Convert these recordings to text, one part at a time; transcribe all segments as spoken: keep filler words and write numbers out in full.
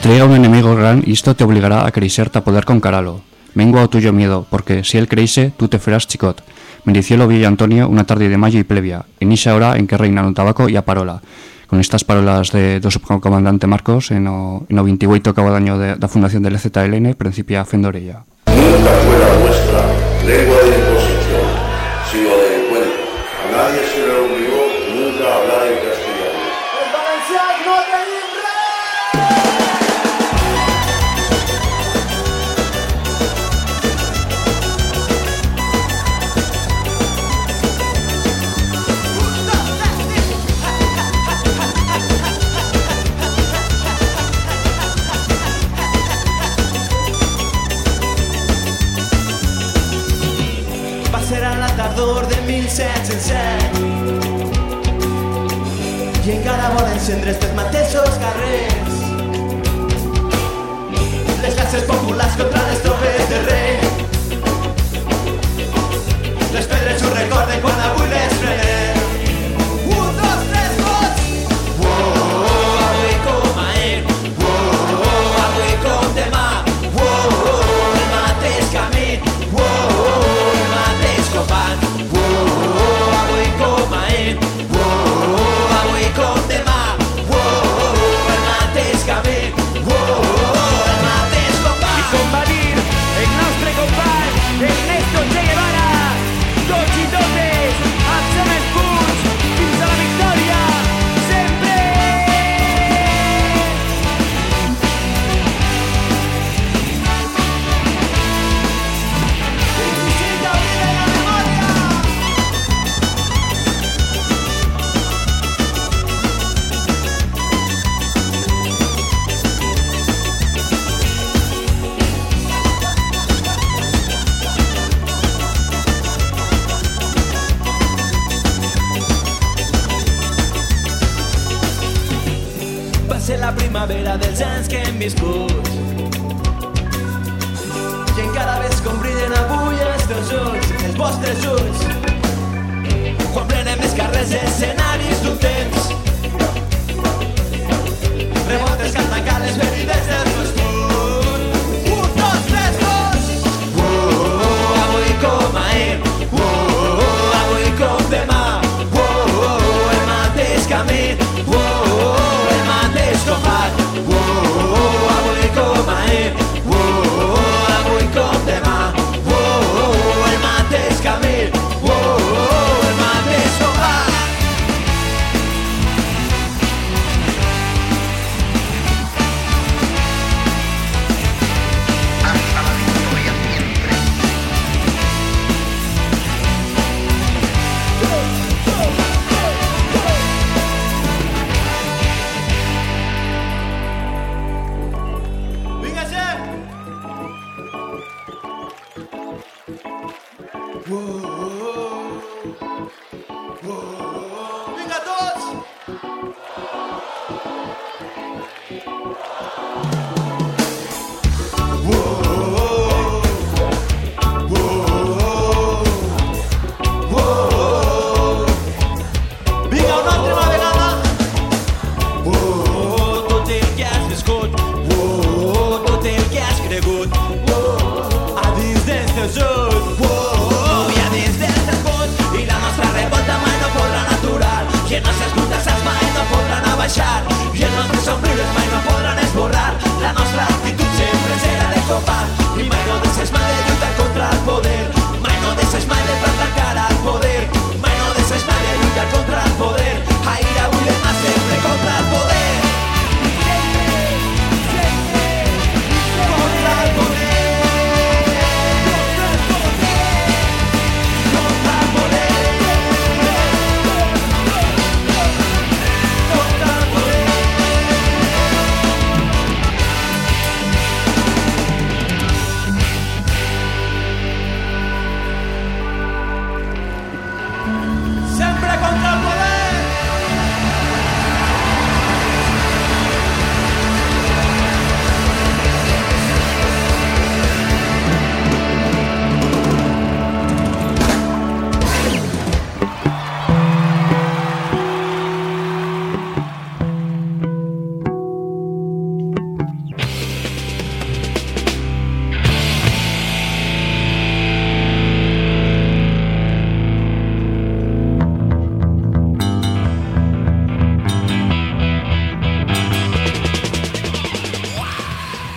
Te llega un enemigo gran y esto te obligará a crecer a poder concaralo. Mengua o tuyo miedo, porque si él creíse, tú te fueras chicot. Me dició lo Villa Antonio una tarde de mayo y plebia, en esa hora en que reinan un tabaco y a parola. Con estas parolas de, do subcomandante Marcos en o, en o veintihueito cabo de año de la fundación del E Z L N principia Fendorella. Nunca fue la nuestra lengua de imposición, sino de encuentro. A nadie se le obligó nunca a hablar en castellano. ¡El valenciano no tenim Serà la tardor de mil set-cents set i encara volen encendre estes mateixos carrers. Les classes populars contra les tropes de rei. Les pedres ho recorden quan avui les frenem. Un, dos, tres, dos! Uou, avui com ahir. Uou, avui com demà. Uou, el mateix camí. Uou, Copan. Uou, avui com ahir. Uou, avui com demà. Uou, el mateix camí. Uou, el mateix combat. I com va dir el nostre company Ernesto Che Guevara, tots i totes alcem els punys fins a la victòria, sempre! La primavera dels anys que hem viscut i encara ves com brillen avui els teus ulls, els vostres ulls, quan prenem els carrers escenaris d'un temps, revoltes que han tancat les ferides dels meus punts. Un, dos, tres, dos! Uou, avui com ahir. Uou, avui com demà. Uou, el mateix camí. Combat. Uou, avui com ahir. Uou, avui com demà. Uou, el mateix camí. Uou, el mateix combat. Hasta la victoria siempre. Vinga tots! Vinga, una altra vegada! Tot el que has viscut, tot el que has cregut, a dins dels teus ulls, i a dins dels teus punys, i la nostra revolta mai no podran aturar, i els nostres contestats mai no podran abaixar, i els nostres somriures mai no podran esborrar, la nostra actitud sempre serà de combat.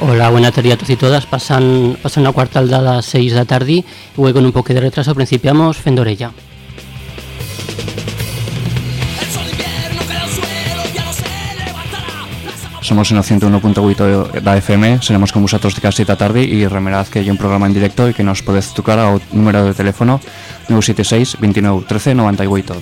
Hola, buena tarde a tots i totes. Passen, passen una quarta al de les seis de tardi i avui con un poc de retraso principiamos fent d'orella. Somos en el ciento uno punto ocho de la F M, seremos con vosotros de casi esta tarde y remerad que hay un programa en directo y que nos podéis tocar al número de teléfono nueve siete seis, veintinueve, trece, noventa y ocho.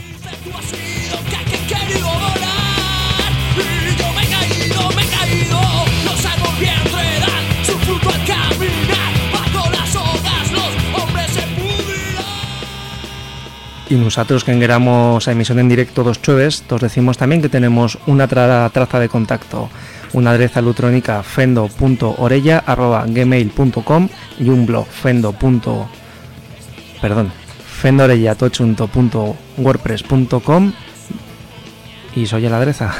Y nosotros que queramos a emisión en directo dos jueves, os decimos también que tenemos una tra traza de contacto, una adresa electrónica fendo punto orella arroba gmail punto com y un blog fendo. Perdón, fendorella tochunto punto wordpress punto com y soy la adresa.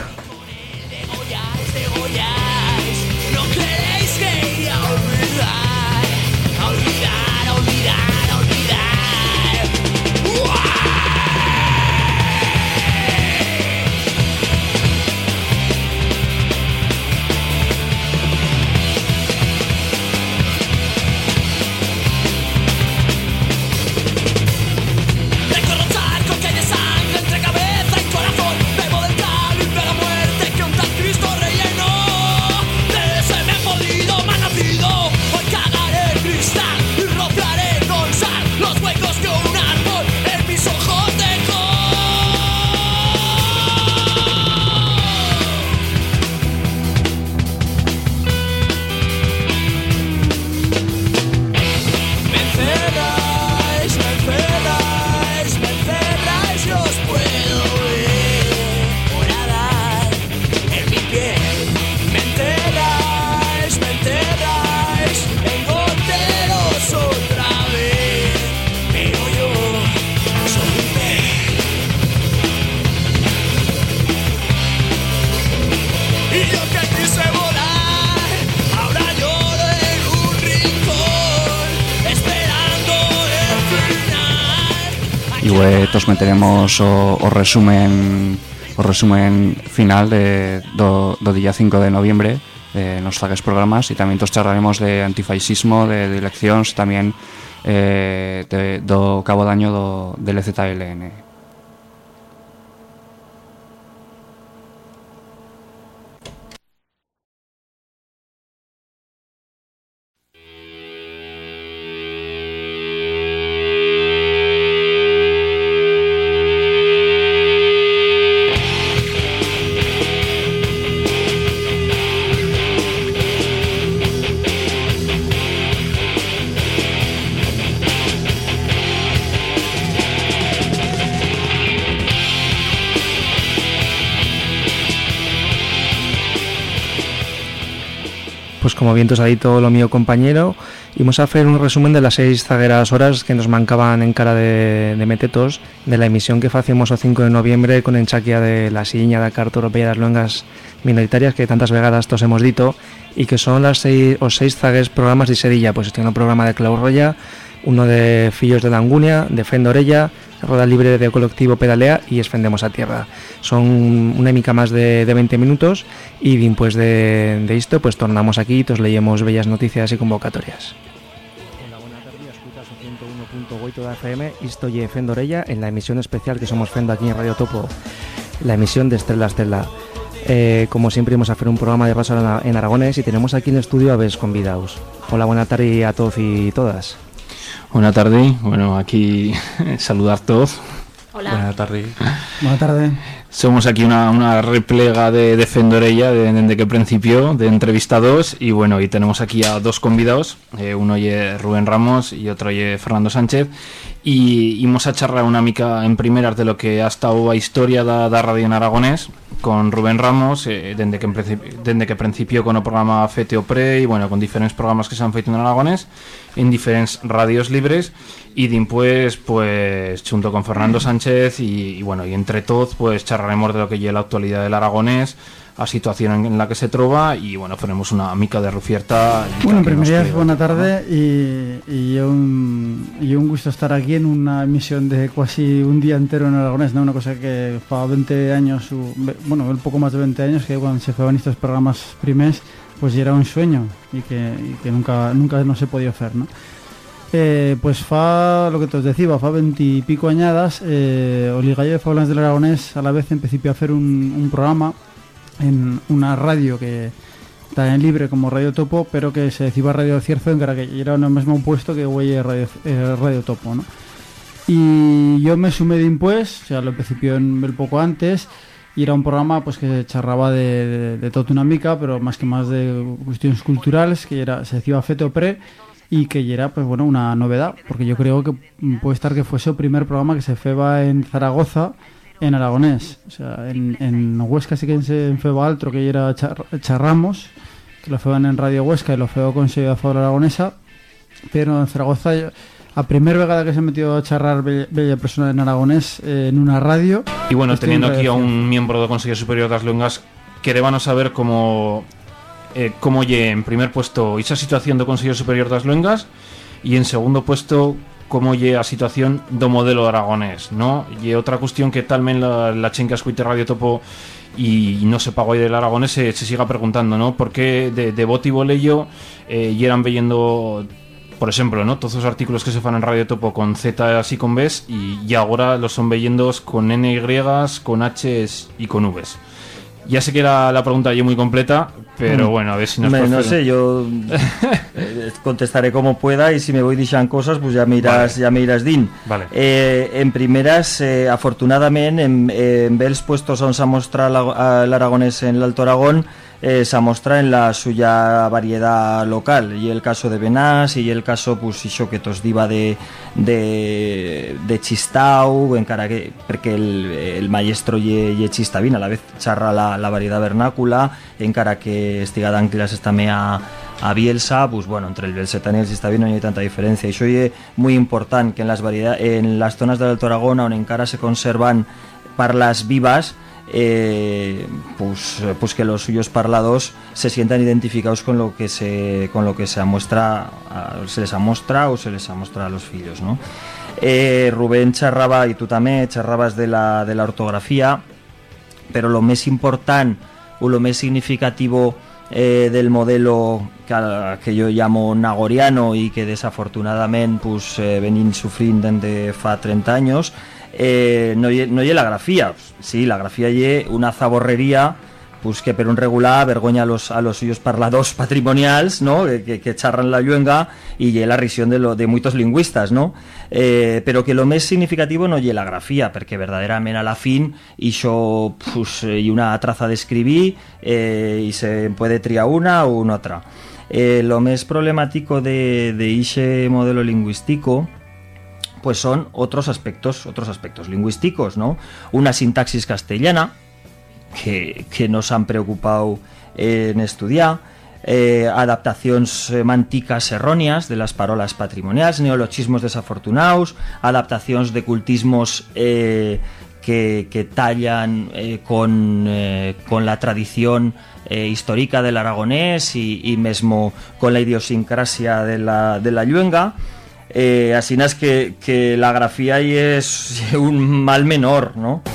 Os meteremos o, o resumen o resumen final de, do, do día cinco de noviembre de nos zagues programas y también os charlaremos de antifascismo, de, de eleccións, también eh, de, do cabo de año do, del E Z L N. Pues como bien os ha dicho lo mío compañero, íbamos a hacer un resumen de las seis zagueras horas que nos mancaban en cara de, de metetos de la emisión que hacemos el cinco de noviembre con enchaquia de la Siña da Carta Europea das Luengas Minoritarias que tantas vegadas tos hemos dito y que son las seis, os seis zagues programas de Serilla, pues tiene un programa de Clau Roya, uno de Fillos de Langunia, de Fendo Orella, Roda Libre de Colectivo Pedalea y Esfendemos a Tierra. Son una mica más de, de veinte minutos y después de, de esto pues tornamos aquí y os leemos bellas noticias y convocatorias. Hola, buenas tardes, escuchas o ciento uno punto ocho de F M, esto es Fendo Orella en la emisión especial que somos Fendo aquí en Radio Topo, la emisión de Estrella a Estrella. Eh, como siempre vamos a hacer un programa de paso en aragonés y tenemos aquí en el estudio a veces convidados. Hola, buenas tardes a todos y todas. Buenas tardes, bueno, aquí saludar a todos. Hola. Buenas tardes. Buenas tardes. Somos aquí una, una replega de, de Fendorella desde de, de que principio, de entrevistados, y bueno, y tenemos aquí a dos convidados, eh, uno es Rubén Ramos y otro es Fernando Sánchez, y íbamos a charlar una mica en primeras de lo que ha estado a historia da, da radio en aragonés, con Rubén Ramos, eh, desde que, desde que principio con el programa Fete o Pre, y bueno, con diferentes programas que se han feito en aragonés, en diferentes radios libres, y después, pues, junto con Fernando Sánchez, y, y bueno, y entre todos, pues, charlaremos de lo que lleva la actualidad del aragonés, a situación en la que se trova, y bueno, ponemos una mica de rufierta. Bueno, en primer lugar, buena tarde, y, y, un, y un gusto estar aquí en una emisión de casi un día entero en aragonés, ¿no? Una cosa que fa veinte años, bueno, un poco más de veinte años, que cuando se fueron estos programas primers, pues era un sueño y que, y que nunca nunca no se podía hacer, ¿no? Eh, pues fa, lo que te os decía, fa veintipico añadas, eh, o Ligallo de Fablans del Aragonés a la vez en principio a hacer un, un programa en una radio que está en libre como Radio Topo, pero que se decía Radio Cierzo, en que era en el mismo puesto que güey Radio, eh, Radio Topo, ¿no? Y yo me sumé de impues, o sea, lo principio en el poco antes, y era un programa pues que charraba de, de, de tota una mica, pero más que más de cuestiones culturales, que era, se decía Feto Pre, y que era pues bueno una novedad, porque yo creo que puede estar que fuese el primer programa que se feba en Zaragoza en aragonés, o sea, en, en Huesca sí que se feba altro, que era char, charramos, que lo feban en Radio Huesca y lo feo con sello de Fabla Aragonesa, pero en Zaragoza a primera vegada que se metió a charrar bella, bella persona en aragonés eh, en una radio. Y bueno, teniendo aquí a un miembro del Consejo Superior de las Luengas, querébanos saber cómo eh, cómo lle en primer puesto esa situación do Consejo Superior das Luengas y en segundo puesto cómo lle a situación do modelo aragonés, ¿no? Y otra cuestión que talmen la, la chenca escuite Radio Topo y, y no se pagó ahí del aragonés se, se siga preguntando, ¿no? ¿Por qué de, de boti bolello eh, y eran veyendo, por ejemplo, ¿no? Todos los artículos que se fan en Radio Topo con Z así con Bs y, y ahora los son veyendo con N Y, con Hs y con Vs? Ya sé que era la pregunta ya muy completa, pero bueno, a ver si nos... Me, no sé, yo eh, contestaré como pueda y si me voy diciendo cosas, pues ya me irás, vale. ya me irás din. Vale. Eh, en primeras, eh, afortunadamente, en, en Bels puestos on se mostra el aragonés en el Alto Aragón, eh, se muestra en la suya variedad local, y el caso de Benás y el caso pues això que tos diva de de, de Chistau, encara que porque el, el maestro y, y Chistavín a la vez charra la, la variedad vernácula, encara que estiga dan clases también a a Bielsa, pues bueno, entre el Belsetán y el Chistavín no hay tanta diferencia, y eso es muy importante que en las variedad, en las zonas del Alto Aragón aún encara se conservan parlas vivas, eh, pues, pues que los suyos parlados se sientan identificados con lo que se con lo que se amuestra se les amuestra o se les amuestra a los fillos, ¿no? Eh, Rubén charraba y tú también charrabas de la, de la ortografía, pero lo más importante o lo más significativo eh, del modelo que, que yo llamo nagoriano y que desafortunadamente pues eh, venín sufriendo desde fa treinta años, Eh, no lle no lle la grafía, sí, la grafía lle una zaborrería pues que per un regular vergoña a los a los suyos parlados patrimonials, ¿no? que, que charran la lluenga y lle la risión de lo de muchos lingüistas, ¿no? Eh, pero que lo más significativo no lle la grafía, porque verdaderamente a la fin y yo pues y una traza de escribir eh, y se puede triar una o una otra. Eh, lo más problemático de de ese modelo lingüístico pues son otros aspectos, otros aspectos lingüísticos, ¿no? Una sintaxis castellana que, que nos han preocupado en estudiar, eh, adaptaciones semánticas erróneas de las parolas patrimoniales, neologismos desafortunados, adaptaciones de cultismos eh, que, que tallan eh, con, eh, con la tradición eh, histórica del aragonés y, y mesmo con la idiosincrasia de la, de la lluenga. Eh, así es que, que la grafía ahí es un mal menor, ¿no?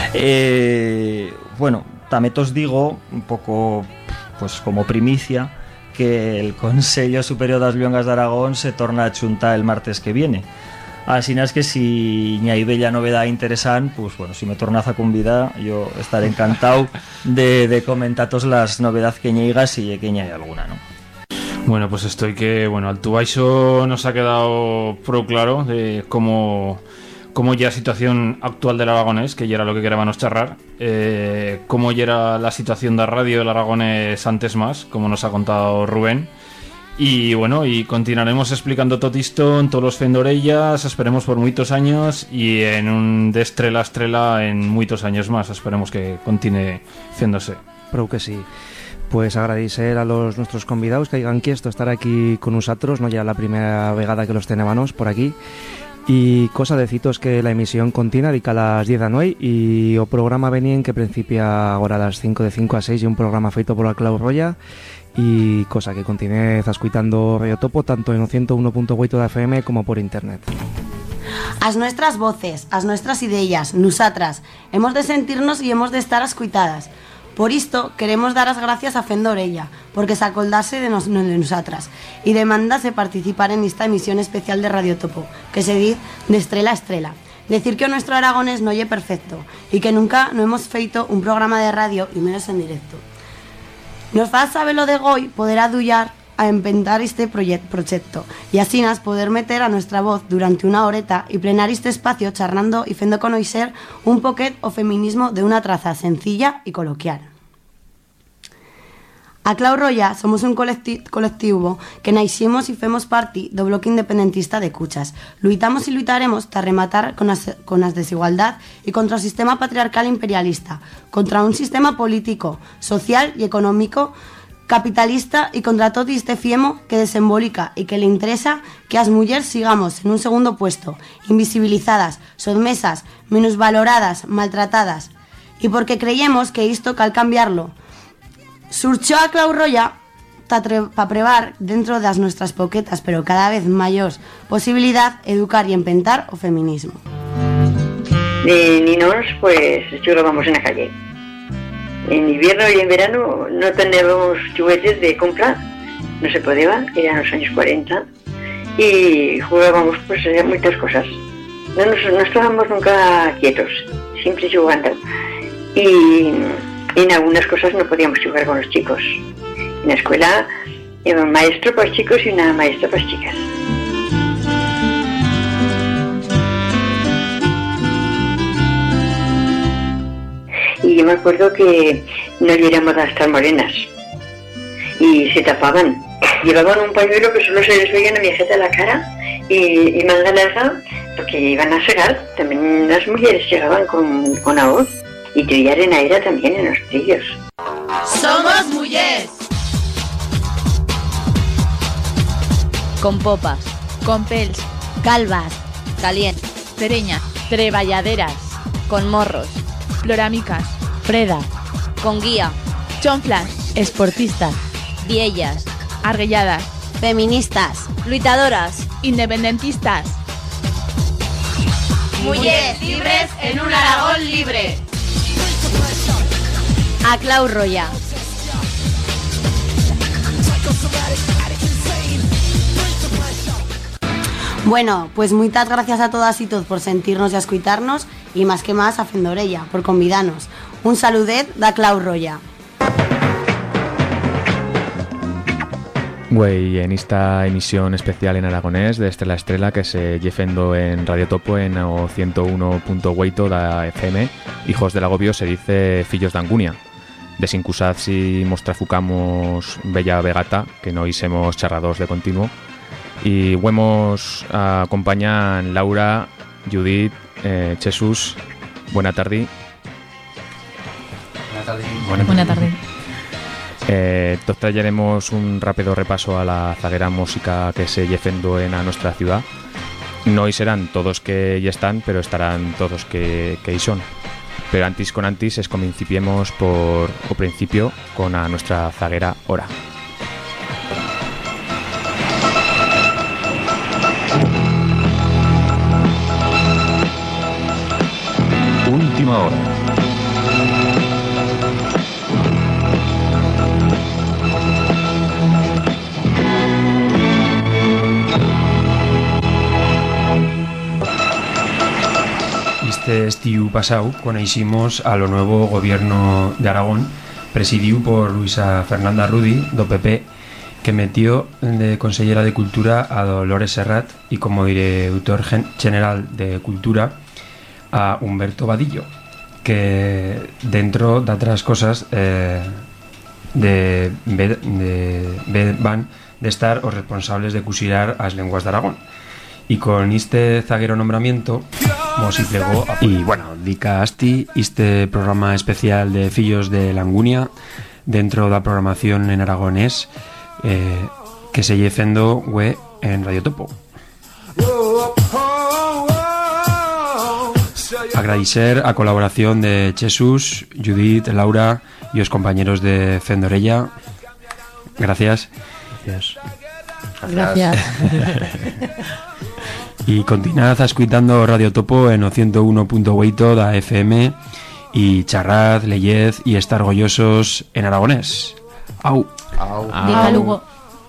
Eh, bueno, también os digo, un poco pues como primicia, que el Consejo Superior de las Luengas de Aragón se torna a chuntar el martes que viene. Así es que si hay bella novedad interesante, pues bueno, si me tornaz a convidar, yo estaré encantado de, de comentaros las novedades que llegas y que hay alguna, ¿no? Bueno, pues estoy que, bueno, al Tubaixo nos ha quedado pro claro de cómo, cómo ya la situación actual del aragonés, que ya era lo que queríamos charrar, eh, cómo ya era la situación de radio del aragonés antes más, como nos ha contado Rubén. Y bueno, y continuaremos explicando todo esto en todos los fendorellas, esperemos por muchos años, y en un de estrella a estrella en muchos años más, esperemos que continúe haciéndose. Creo que sí. Pues agradecer a los nuestros convidados que hayan quiesto estar aquí con nosotros, no ya la primera vegada que los tenébamos por aquí. Y cosa de citos que la emisión continúa dica a las diez de la noche y o programa venien que principia ahora a las cinco de cinco a seis y un programa feito por la Clau Roya y cosa que continúe escuchando Radio Topo tanto en ciento uno punto ocho de F M como por internet. As nuestras voces, as nuestras ideas, nosotras, hemos de sentirnos y hemos de estar escuitadas. Por isto, queremos dar as gracias a Fendo Orella, porque se acordase de, nos, de nosotras y demandase participar en esta emisión especial de Radio Topo, que se dice de estrela a estrela. Decir que o nuestro aragonés no lle perfecto y que nunca no hemos feito un programa de radio y menos en directo. Nos fa saber lo de Goy poder adullar a inventar este proyecto y así nas poder meter a nuestra voz durante una horeta y plenar este espacio charlando y fendo conocer un poquet o feminismo de una traza sencilla y coloquial. A Clau Roya somos un colecti colectivo que naixemos y femos parte do bloque independentista de Cuchas. Luitamos y luitaremos ta rematar con as, con as desigualdad y contra o sistema patriarcal imperialista, contra un sistema político, social y económico capitalista y contra todo este fiemo que desembolica y que le interesa que as mujeres sigamos en un segundo puesto, invisibilizadas, submesas, minusvaloradas, maltratadas. Y porque creemos que isto cal cambiarlo. Surchó a Clau Roya para prevar dentro das nuestras poquetas, pero cada vez mayor posibilidad, educar y inventar o feminismo. De niños, pues jugábamos en la calle. En invierno y en verano no teníamos juguetes de compra, no se podía, eran los años cuarenta, y jugábamos pues a muchas cosas. No, nos, no estábamos nunca quietos, siempre jugando. Y en algunas cosas no podíamos jugar con los chicos. En la escuela era un maestro para los chicos y una maestra para las chicas. Y yo me acuerdo que no llegamos a estar morenas y se tapaban. Llevaban un pañuelo que solo se les veía una viejeta la cara y, y manga larga porque iban a segar. También las mujeres llegaban con, con la voz. Y trillar en aire también en los trillos. ¡Somos mujeres! Con popas, con pels, calvas, calientes, pereñas, treballaderas, con morros, floramicas, freda, con guía, chonflas, esportistas, viellas, arguelladas, feministas, luitadoras, independentistas. Mujeres libres en un Aragón libre. A Clau Roya. Bueno, pues muchas gracias a todas y todos por sentirnos y a escucharnos y más que más a Fendo Orella por convidarnos. Un saludet da Clau Roya. Güey, en esta emisión especial en aragonés de Estrella a Estrella que se llefendo en Radio Topo en o ciento uno punto ocho da F M, Hijos del Agobio se dice Fillos de Angunia. Desincusad si mostrafucamos bella vegata, que no hicimos charrados de continuo. Y huemos acompañan Laura, Judith, eh, Jesús. Buena tarde. Buena tarde. Buena, Buena tarde. Eh, todos traeremos un rápido repaso a la zaguera música que se llefendo en a nuestra ciudad. No y serán todos que ya están, pero estarán todos que, que y son. Pero antes con antes es comencipiemos por o principio con a nuestra zaguera hora. Última hora. Este estiu pasado coneiximos a lo nuevo gobierno de Aragón, presidido por Luisa Fernanda Rudi, do P P, que metió de consellera de Cultura a Dolores Serrat y como director general de Cultura a Humberto Vadillo, que dentro de otras cosas eh, de, de, de, van de estar os responsables de cusirar as lenguas de Aragón. Y con este zaguero nombramiento mos y plegó a... Y bueno, dica asti este programa especial de Fillos de Langunia dentro de la programación en aragonés eh, que se llefendo we en Radio Topo. Agradecer a colaboración de Jesús, Judith, Laura y los compañeros de Fendo Orella. Gracias. Gracias. Gracias. Y continuad escuchando Radio Topo en ciento uno punto ocho da F M y charrad, leyed y estar orgullosos en aragonés. Au. Au. Viva Lugo.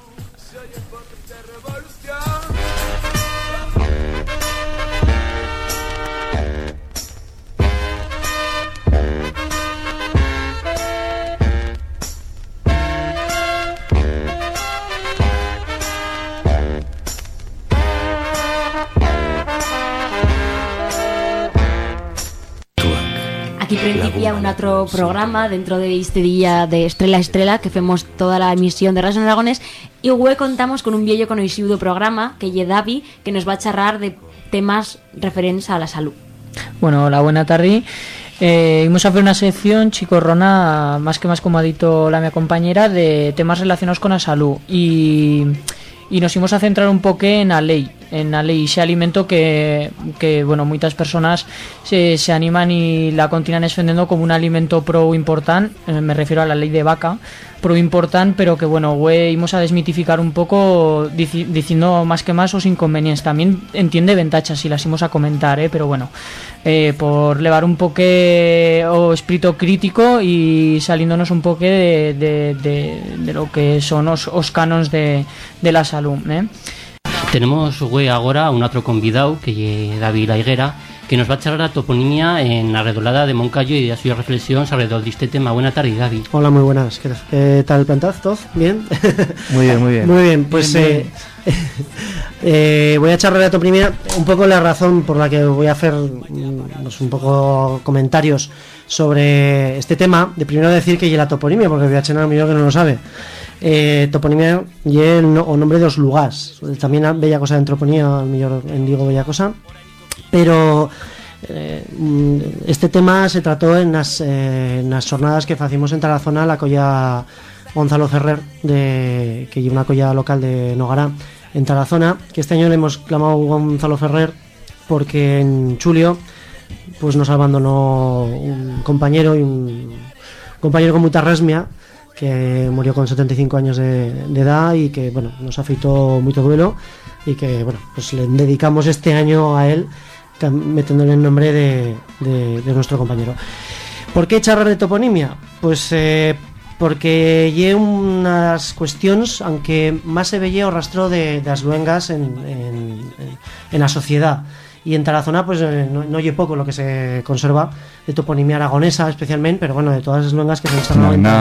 Aquí principia un otro programa dentro de este día de Estrella a Estrella que hacemos toda la emisión de Radio Aragones y hoy contamos con un viejo conocido programa que es Davi, que nos va a charlar de temas referentes a la salud. Bueno, hola, buena tarde. Eh, vamos a hacer una sección, chicorrona, más que más como ha dicho la mi compañera, de temas relacionados con la salud y, y nos íbamos a centrar un poco en la ley, en la ley ese alimento que, que bueno, muchas personas se, se animan y la continúan defendiendo como un alimento pro importante, eh, me refiero a la ley de vaca, pro importante, pero que bueno, güey, vamos a desmitificar un poco dici, diciendo más que más os inconvenientes. También entiende ventajas si las íbamos a comentar, eh, pero bueno, eh, por levar un poco o espíritu crítico y saliéndonos un poco de, de, de, de lo que son os, os canons de, de la salud, eh. Tenemos güey ahora un otro convidado que es David La Higuera, que nos va a charlar la toponimia en la redolada de Moncayo y de sus reflexiones alrededor de este tema. Buena tarde, David. Hola, muy buenas. ¿Qué, ¿Qué tal, plantaz? ¿Todos? ¿Bien? Muy bien, muy bien. Muy bien, pues Bien, eh, eh, voy a charlar la toponimia un poco la razón por la que voy a hacer mm, pues, un poco comentarios sobre este tema. De primero decir que y la toponimia, porque voy a echar a mí que no lo sabe. Eh, toponimia y el no, o nombre de los lugares. También bella cosa de antroponía, al millor en digo bella cosa. Pero eh, este tema se trató en las, eh, en las jornadas que hacíamos en Tarazona, la colla Gonzalo Ferrer, de, que es una colla local de Nogará, en Tarazona, que este año le hemos clamado Gonzalo Ferrer porque en Chulio pues nos abandonó un compañero y un compañero con mucha resmia, que murió con setenta y cinco años de, de edad y que bueno, nos afeitó mucho duelo y que bueno, pues le dedicamos este año a él metiéndole el nombre de, de, de nuestro compañero. ¿Por qué charlar de toponimia? Pues eh, porque hay unas cuestiones, aunque más se veía o rastro de, de las luengas en, en, en la sociedad. Y en Tarazona pues eh, no, no hay poco lo que se conserva de toponimia aragonesa especialmente, pero bueno, de todas las luengas que se han charlado en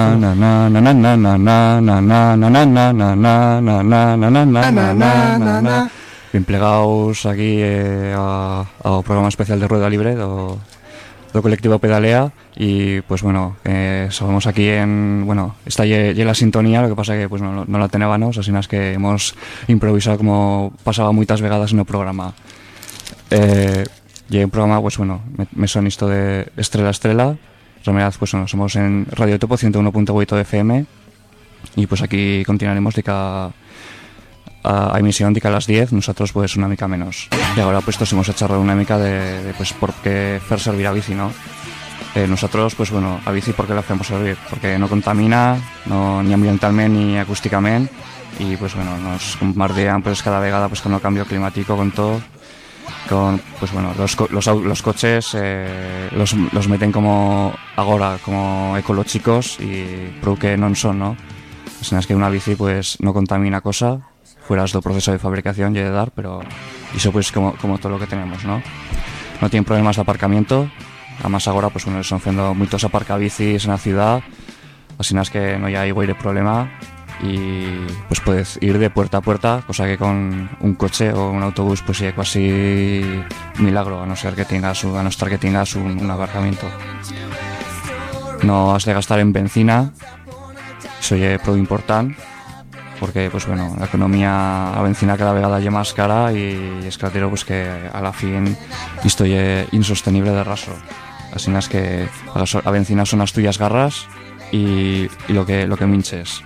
Tarazona. Bien plegados aquí eh, a, a un programa especial de Rueda Libre do, do colectivo Pedalea y pues bueno, eh, somos aquí en, bueno, está ya la sintonía, lo que pasa que pues no, no la tenébamos, así es que hemos improvisado como pasaba muchas vegadas en el programa. Eh, y un programa, pues bueno, me, me son esto de Estrella a Estrella, en realidad pues bueno, somos en Radio Topo ciento uno punto ocho F M y pues aquí continuaremos de cada a emisión de a las diez, nosotros pues una mica menos. Y ahora pues hemos a charlar una mica de, de pues por qué hacer servir a bici, ¿no? Eh, nosotros pues bueno, a bici porque la hacemos servir, porque no contamina, no, ni ambientalmente ni acústicamente y pues bueno, nos bombardean pues cada vegada pues con el cambio climático, con todo, con pues bueno, los, los, los coches eh, los, los meten como ahora, como ecológicos y pro que no son, ¿no? Así es que una bici pues no contamina cosa fuera del proceso de fabricación y de dar, pero eso pues como, como todo lo que tenemos, ¿no? No tienen problemas de aparcamiento, además ahora pues bueno, están haciendo muchos aparcabicis en la ciudad, así es que no hay igual de problema y pues puedes ir de puerta a puerta, cosa que con un coche o un autobús pues es casi milagro, a no ser que tengas, a no estar que tengas un, un aparcamiento. No has de gastar en benzina, eso es pro importante, porque pues bueno, la economía a benzina cada vegada es más cara y es claro pues que a la fin esto es insostenible de raso. Así es que a, a benzina son las tuyas garras y, y lo que lo que minches.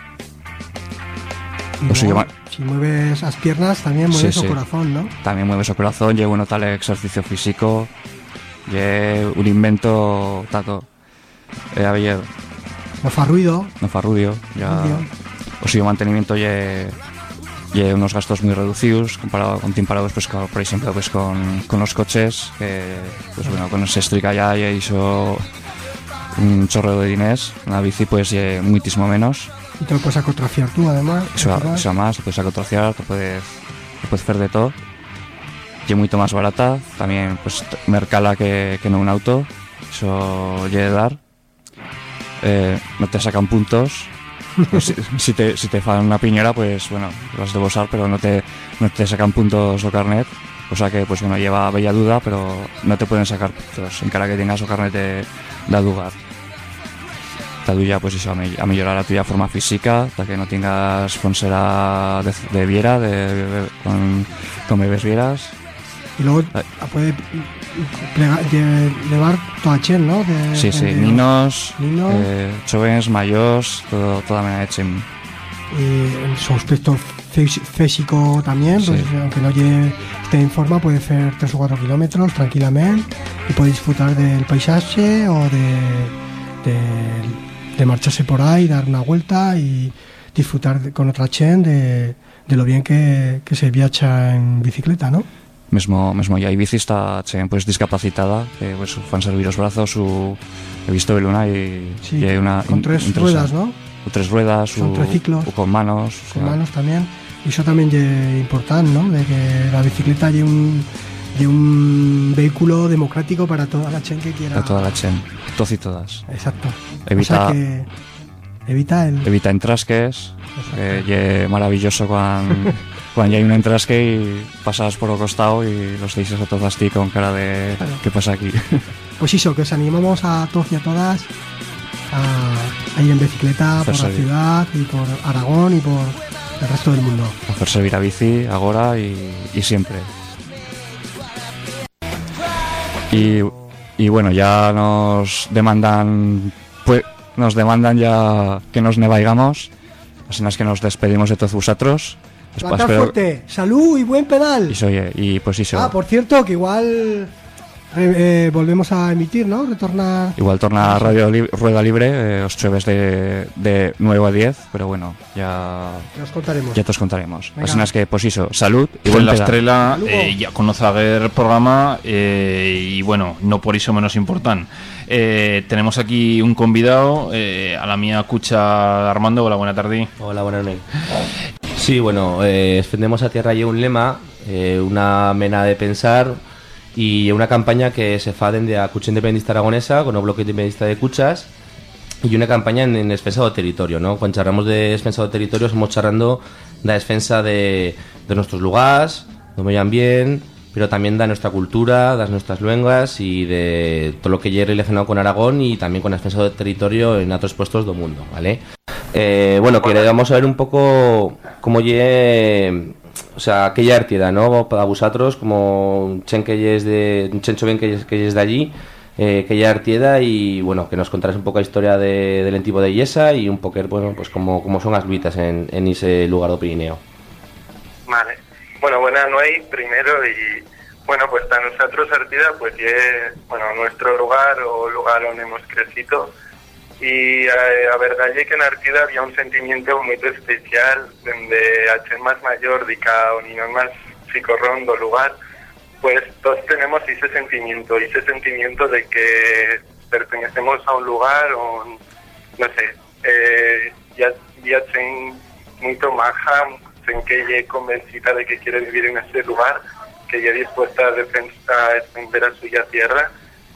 Y pues luego, yo, si mueves las piernas también mueves sí, el sí. corazón, ¿no? También mueves el corazón, y bueno tal ejercicio físico, y un invento tato. Eh, a ver, No fa ruido. no fa ruido, ya. O sea, mantenimiento ye, y unos gastos muy reducidos comparado con comparados pues con, por ejemplo pues con, con los coches que pues bueno con ese estrica ya ya hizo un chorro de dinés, la bici pues ye muchísimo menos y te lo puedes acotraciar tú además eso, eso más, te puedes acotraciar, te puedes, te puedes hacer de todo y mucho más barata, también pues mercala que, que no un auto, eso ye de dar eh, no te sacan puntos. Pues si, si te si te fan una piñera pues bueno las de usar pero no te no te sacan puntos o carnet, o sea que pues bueno lleva bella duda pero no te pueden sacar puntos en cara que tengas o carnet de, de lugar ta tuya pues eso a, me, a mejorar la tuya forma física para que no tengas fonsera de, de viera de, de, de con, con bebés vieras y luego puede plegar, llevar toda chen, ¿no? De, sí, sí, de, ninos, ninos. Eh, jóvenes, mayores, todo, toda manera de chen. Y en su aspecto físico también, sí. Pues aunque no llegue, esté en forma, puede hacer tres o cuatro kilómetros tranquilamente y puede disfrutar del paisaje o de, de, de marcharse por ahí, dar una vuelta y disfrutar de, con otra chen de, de lo bien que, que se viaja en bicicleta, ¿no? Mesmo, mesmo ya hay bici está pues discapacitada, que pues fan servir los brazos, su, he visto de luna y, sí, y hay una con tres ruedas, ¿no? O tres ruedas, son o, triciclos, o con manos, con o sea. manos también. Y eso también es importante, ¿no? De que la bicicleta lleve un, un vehículo democrático para toda la chen que quiera. Para toda la chen, todos y todas. Exacto. Evita, o sea que evita el evita entrasques, que es maravilloso cuando cuando ya hay un entrasque y pasas por el costado y los dices a todas ti con cara de claro. ¿Qué pasa aquí? Pues eso, que os animamos a todos y a todas a, a ir en bicicleta por servir. La ciudad y por Aragón y por el resto del mundo. Hacer servir a bici ahora y, y siempre. Y, y bueno, ya nos demandan pues nos demandan ya que nos nevaigamos, así es que nos despedimos de todos vosotros. Planta fuerte, salud y buen pedal. Y, oye, y pues eso. Ah, por cierto, que igual eh, eh, volvemos a emitir, ¿no? Retornar. Igual torna a Radio Li Rueda Libre, eh, los jueves de, de nueve a diez, pero bueno, ya. Te os contaremos. Ya te os contaremos. Así es que, pues eso, salud y buen pedal. La Estrella eh, ya conoce el programa eh, y bueno, no por eso menos importante. Eh, tenemos aquí un convidado, eh, a la mía cucha Armando. Hola, buena tarde. Hola, buenas noches. Sí, bueno, eh, Defendemos a Tierra y un lema, eh, una mena de pensar y una campaña que se fa dende a Cucha Independentista Aragonesa con el bloque independentista de Cuchas y una campaña en, en defensa del territorio, ¿no? Cuando charramos de defensa del territorio estamos charrando de la defensa de, de nuestros lugares, del medio ambiente, pero también de nuestra cultura, de nuestras lenguas y de todo lo que lleve relacionado con Aragón y también con la defensa del territorio en otros puestos del mundo, ¿vale? Eh, bueno, queremos saber un poco cómo lle, o sea, aquella artieda, ¿no? Para vosotros, como chen que es de, chencho bien que es de allí, eh, aquella artieda y bueno, que nos contaras un poco la historia de, del antiguo de Yesa y un poco, bueno, pues como, como son las luitas en, en ese lugar del Pirineo. Vale, bueno, buenas noches primero y bueno, pues para nosotros artieda pues es, bueno, nuestro lugar o lugar donde hemos crecido. Y eh, a verdad es que en Artida había un sentimiento muy especial donde a ser más mayor de cada unión más psicorrondo lugar, pues todos tenemos ese sentimiento, ese sentimiento de que pertenecemos a un lugar o no sé, eh, ya ya ten mucho maja, en que ella convencida de que quiere vivir en ese lugar, que ella dispuesta a defender a, defender a suya tierra.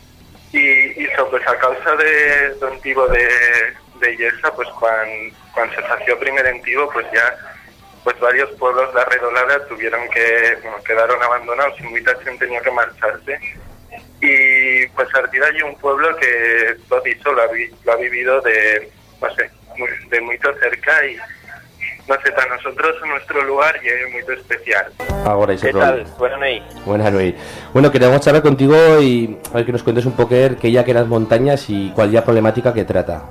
Y eso, pues a causa de, de un tibo de, de Yesa, pues cuando, cuando se fació primer entivo, pues ya pues varios pueblos de Arredolada tuvieron que, bueno, quedaron abandonados y mucha gente tenía que marcharse. Y pues Artida hay un pueblo que todo eso lo ha, lo ha vivido de, no sé, muy, de muy cerca y no sé, para nosotros nuestro lugar y es muy especial. Ahora, ¿qué tal? Buenas noches. Buenas noches. Bueno, queríamos charlar contigo y a ver que nos cuentes un poco qué ya que las montañas y cuál ya problemática que trata.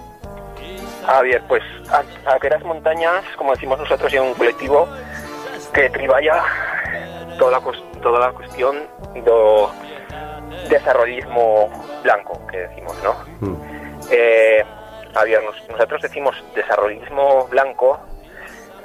Ah, bien, pues a, a que las montañas, como decimos nosotros, es un colectivo que triballa toda la, toda la cuestión do desarrollismo blanco, que decimos, ¿no? Mm. Eh, a ver, nos, nosotros decimos desarrollismo blanco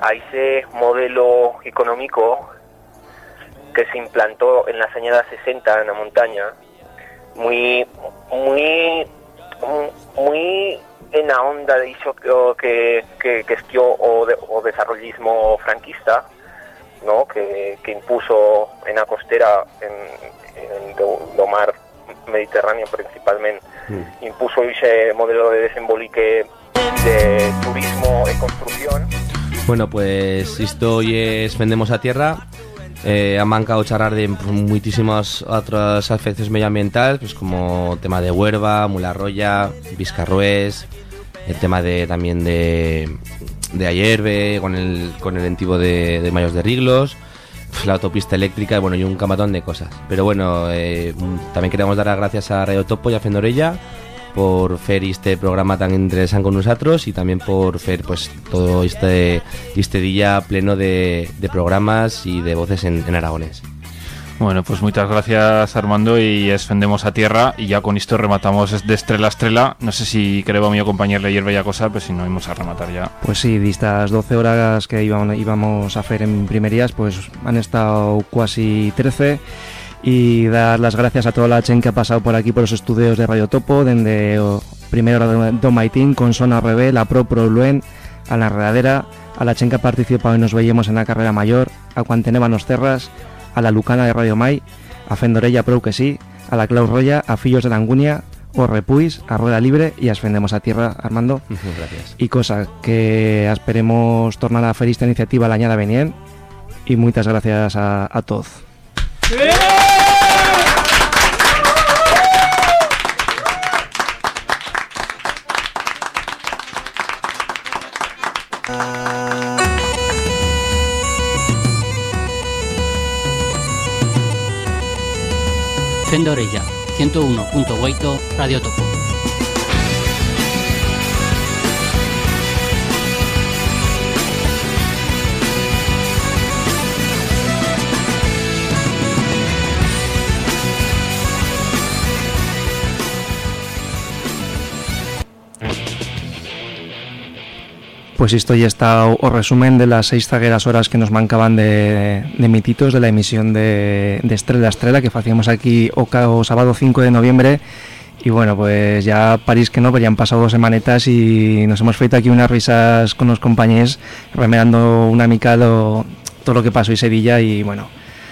a ese modelo económico que se implantó en las años sesenta en la montaña, muy muy muy en la onda de eso que que que esquió o, de, o desarrollismo franquista, ¿no? que, que impuso en la costera en, en do mar Mediterráneo principalmente, mm. impuso ese modelo de desembolique de turismo y construcción. Bueno, pues esto hoy es Vendemos a Tierra. Eh, ha mancado charlar de muchísimos otros aspectos medioambientales, pues como tema de Huerva, Mularroya, Vizcarrués, el tema de también de de Ayerbe, con el con el entivo de, de Mayos de Riglos, pues la autopista eléctrica, bueno, y un camatón de cosas. Pero bueno, eh, también queremos dar las gracias a Radio Topo y a Fendorella por hacer este programa tan interesante con nosotros y también por hacer pues todo este este día pleno de, de programas y de voces en, en aragonés. Bueno, pues muchas gracias, Armando, y es Vendemos a Tierra, y ya con esto rematamos de estrella a estrella. No sé si creo a mi compañero leer bella cosa, pero si no, vamos a rematar ya. Pues sí, de estas doce horas que íbamos, íbamos a hacer en primerías, pues han estado casi trece. Y dar las gracias a toda la gente que ha pasado por aquí por los estudios de Radio Topo, desde o, primero a Don Maitín, con Sona Rebel, a Pro Pro Luen, a la Redadera, a la gente que ha participado y nos veíamos en la carrera mayor, a Cuantenébanos Terras, a la Lucana de Radio Mai, a Fendorella Pro que sí, a la Clau Roya, a Fillos de la Angunia, o Repuis, a Rueda Libre y a Vendemos a Tierra, Armando. Gracias. Y cosa que esperemos tornar a hacer esta iniciativa la añada venien, y muchas gracias a, a todos. Fendorella, ciento uno punto ocho, Radio Topo. Pues esto ya está o, o resumen de las seis zagueras horas que nos mancaban de, de mititos de la emisión de, de Estrella a Estrella que hacíamos aquí o, o sábado cinco de noviembre. Y bueno, pues ya París que no, pero ya han pasado dos semanetas y nos hemos feito aquí unas risas con los compañeros remerando una mica lo, todo lo que pasó en Sevilla. Y bueno,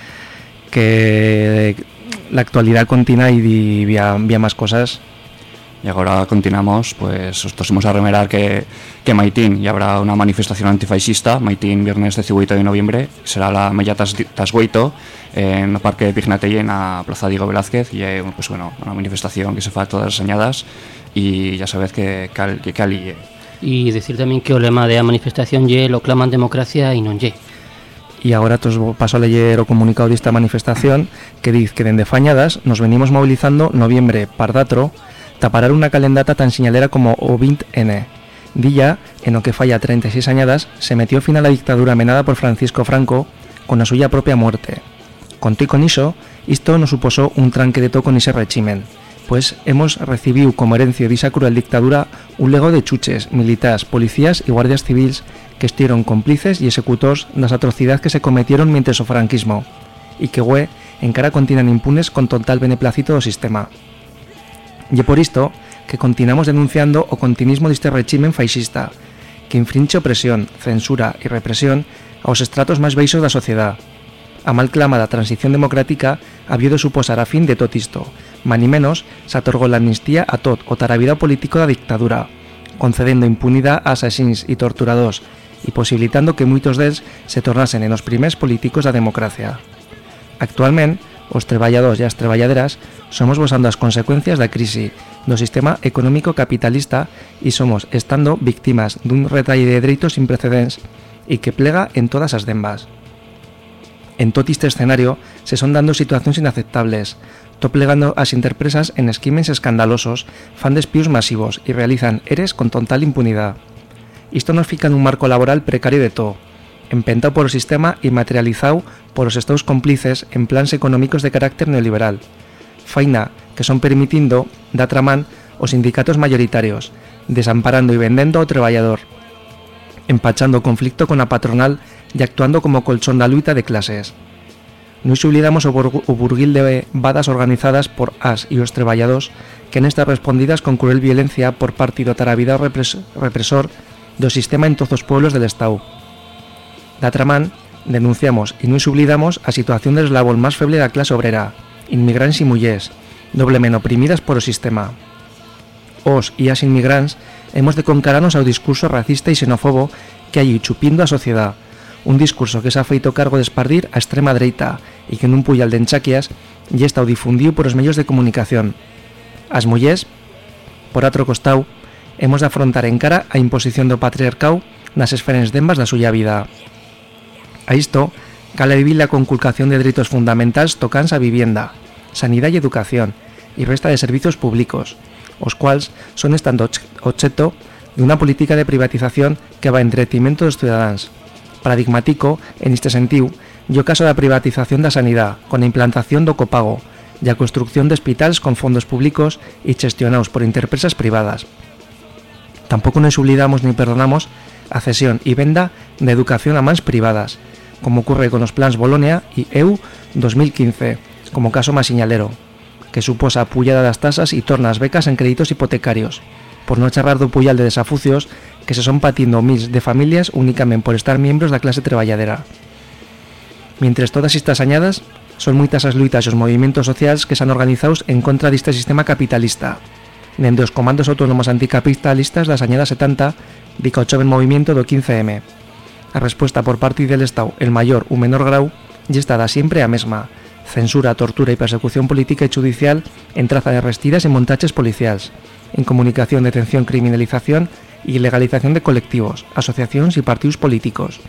que la actualidad continúa y vía, vía más cosas. Y ahora continuamos, pues os tosimos a remerar que, que Maitín, y habrá una manifestación antifascista, Maitín viernes dieciocho de noviembre, será la Mella Tasgueito, en el Parque de Pignatell, en la Plaza Diego Velázquez, y eh, pues bueno, una manifestación que se fa todas las añadas, y ya sabéis que cal, que cal y, y decir también que el lema de la manifestación ye lo claman democracia y non ye. Y ahora os paso a leer o comunicado de esta manifestación que dice que dende Fañadas nos venimos movilizando noviembre pardatro taparar una calendata tan señalera como o veinte ene. Día, en lo que falla treinta y seis añadas, se metió fin a la dictadura amenada por Francisco Franco con la suya propia muerte. Con todo y con iso, esto nos supuso un tranque de todo con ese régimen, pues hemos recibido como herencia de esa cruel dictadura un lego de chuches, militares, policías y guardias civiles que estuvieron cómplices y ejecutores de las atrocidades que se cometieron mientras o franquismo, y que, güey, encara continúan impunes con total beneplácito del sistema. Y por esto que continuamos denunciando o continuismo de este régimen fascista, que infringe opresión, censura y represión a los estratos más baixos da sociedad. A mal clamada transición democrática había de suposar a fin de tot isto, mani menos se atorgó la amnistía a tot o taravida político da dictadura, concedendo impunidad a asesins y torturadors y posibilitando que muchos dels se tornasen en los primers políticos da democracia. Actualmente, os treballadors e as treballaderas somos gozando as consecuencias da crise do sistema económico capitalista e somos estando víctimas dun retalle de dereitos sin precedentes e que plega en todas as dembas. En tot este escenario se son dando situacións inaceptables, to plegando as interpresas en esquímenes escandalosos, fan despius masivos e realizan eres con total impunidad. Isto nos fica nun marco laboral precario de todo, empentado por o sistema e materializado por os estados cómplices en plans económicos de carácter neoliberal. Faina que son permitindo da tramán os sindicatos mayoritarios, desamparando e vendendo ao traballador. empachando conflicto con la patronal y actuando como colchón da luita de clases. No nos olvidamos o, bur o burguil de badas organizadas por as y os treballados que en estas respondidas con cruel violencia por partido taravida repres represor do sistema en todos os pueblos del Estado. D'altramán, denunciamos y no nos olvidamos a situación del eslabón más feble da clase obrera, inmigrantes y mullers, doblemente oprimidas por o sistema. Os y as inmigrants hemos de concararnos ao discurso racista y xenófobo que hai chupindo a sociedade, un discurso que se ha feito cargo de espardir a extrema dereita e que nun puyal de enchaquias ya está difundido por os medios de comunicación. As mullers, por outro costau, hemos de afrontar en cara a imposición do patriarcado nas esferas dembas da suya vida. A isto, cale vivir la conculcación de dereitos fundamentales tocans a vivienda, sanidad y educación y resta de servicios públicos, os cuales son estando objeto de una política de privatización que va en detrimento dos ciudadanos. Paradigmático, en este sentido, yo caso da privatización da sanidad, con a implantación do copago, e a construcción de hospitales con fondos públicos e gestionados por interpresas privadas. Tampoco nos olvidamos ni perdonamos a cesión y venda de educación a mans privadas, como ocurre con los plans Bolonia y E U dos mil quince, como caso más señalero, que suposa a pullada das tasas y torna as becas en créditos hipotecarios, por no charrar do puyal de desafucios que se son patindo mils de familias únicamente por estar miembros da clase treballadera. Mientras todas estas añadas, son moitas as luitas e os movimentos sociais que se han organizado en contra deste sistema capitalista, dende os comandos autónomos anticapitalistas das añadas setenta de que o choven movimiento do quince eme. A respuesta por parte del Estado, el mayor u menor grau, ya está da siempre a mesma: censura, tortura y persecución política y judicial en traza de restidas y montaches policiales, en comunicación, detención, criminalización y legalización de colectivos, asociaciones y partidos políticos.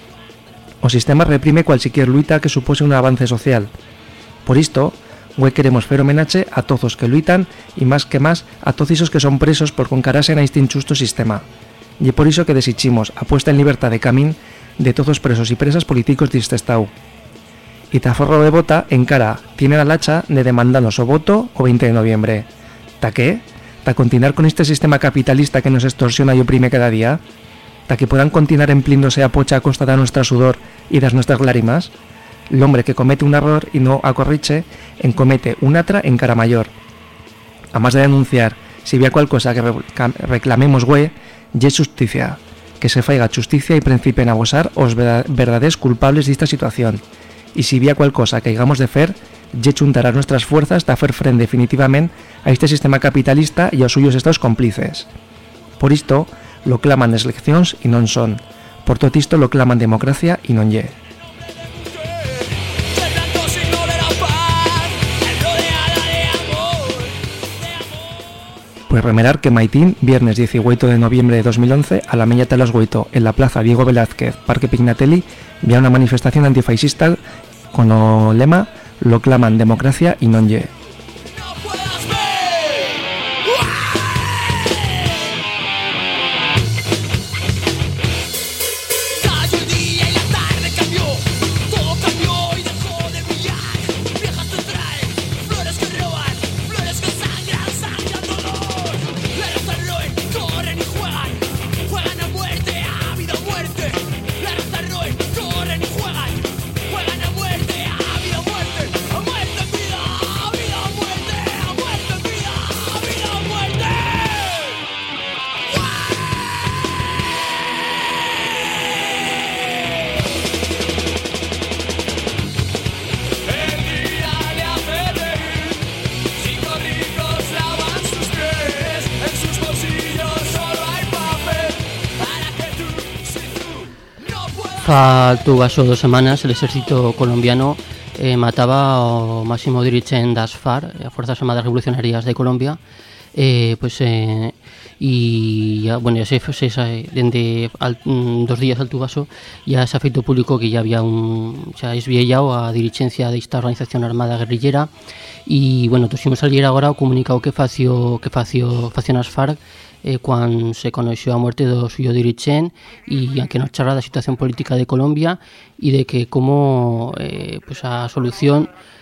O sistema reprime cualquier luita que supose un avance social. Por esto, hoy queremos fer homenaje a todos que luitan y más que más a todos esos que son presos por concararse a este injusto sistema. Y por eso que desichimos a puesta en libertad de camín de todos presos y presas políticos de este estado. Y Taforro de Bota en cara tiene la lacha de demandarnos o voto o veinte de noviembre. ¿Ta qué? ¿Ta continuar con este sistema capitalista que nos extorsiona y oprime cada día? ¿Ta que puedan continuar empleándose a pocha a costa de nuestra sudor y de nuestras lágrimas? El hombre que comete un error y no acorriche, en comete un atra en cara mayor. A más de denunciar, si vea cual cosa que reclamemos güey, y es justicia, que se faiga justicia y principien a gozar os verdaderos culpables de esta situación. Y si vea cual cosa que digamos de fer, y chuntará nuestras fuerzas de hacer frente definitivamente a este sistema capitalista y a los suyos estados cómplices. Por esto, lo claman las elecciones y non son. Por todo esto lo claman democracia y non ye. Pues remerar que maitín, viernes dieciocho de noviembre de dos mil once, a la meña de los Goito, en la plaza Diego Velázquez, Parque Pignatelli, había una manifestación antifascista con el lema "Lo claman democracia y non ye". Faltu vaso dos semanas el ejército colombiano eh, mataba ao máximo dirigente das FARC, as Fuerzas Armadas Revolucionarias de Colombia, eh, pues eh, y ya, bueno, ya se, se, se dende al, dos días al Tubaso ya se ha feito público que ya había un xa esviellado a dirigencia desta organización armada guerrillera y bueno, tosimos salir agora o comunicado que facio que facio facían as FARC eh, cuando se conoció a muerte do suyo dirigente y a que nos charla da situación política de Colombia y de que como eh, pues a solución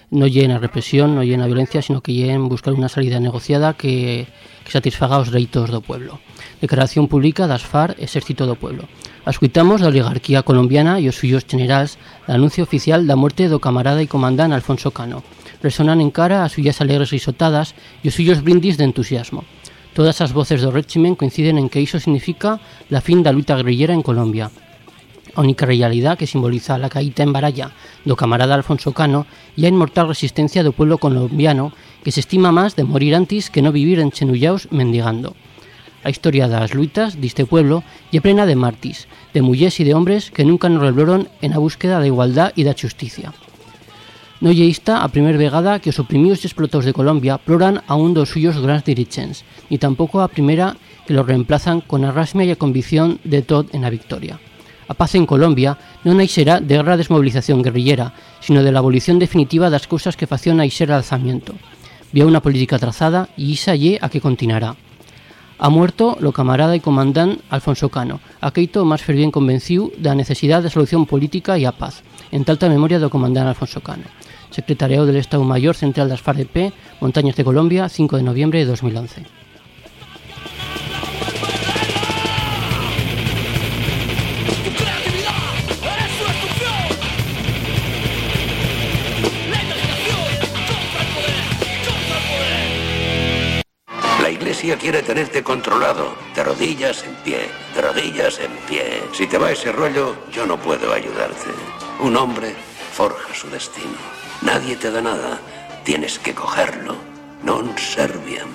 no llena represión, no llena violencia, sino que llena buscar una salida negociada que, que satisfaga os reitos do pueblo. Declaración pública das FARC, Exército do Pueblo. Ascuitamos da oligarquía colombiana e os suyos generals l'anuncio oficial da muerte do camarada e comandante Alfonso Cano. Resonan en cara as suyas alegres risotadas e os suyos brindis de entusiasmo. Todas as voces do régimen coinciden en que iso significa la fin da luta guerrillera en Colombia. A única realidade que simboliza a caída en baralla do camarada Alfonso Cano e a inmortal resistencia do pueblo colombiano que se estima máis de morir antes que no vivir enchenullaos mendigando. A historia das luitas deste pueblo é plena de mártires, de mulleres e de hombres que nunca nos reblaron en a búsqueda da igualdad e da justicia. Non é esta a primeira vegada que os oprimidos e explotados de Colombia ploran a un dos suyos grandes dirigentes, ni tampouco a primeira que los reemplazan con a rasmia e a convicción de tot en a victoria. A paz en Colombia non naixerá de guerra de desmovilización guerrillera, sino de la abolición definitiva das cousas que facían naixer al alzamiento. Vía unha política trazada e isa lle a que continuará. Ha muerto lo camarada e comandante Alfonso Cano, aqueito máis fervien convenciu da necesidade de solución política e a paz, en talta memoria do comandante Alfonso Cano. Secretariado del Estado Mayor Central das FARC-E P, Montañas de Colombia, cinco de noviembre de dos mil once. La iglesia quiere tenerte controlado. De rodillas en pie, de rodillas en pie. Si te va ese rollo, yo no puedo ayudarte. Un hombre forja su destino. Nadie te da nada. Tienes que cogerlo. Non serviam.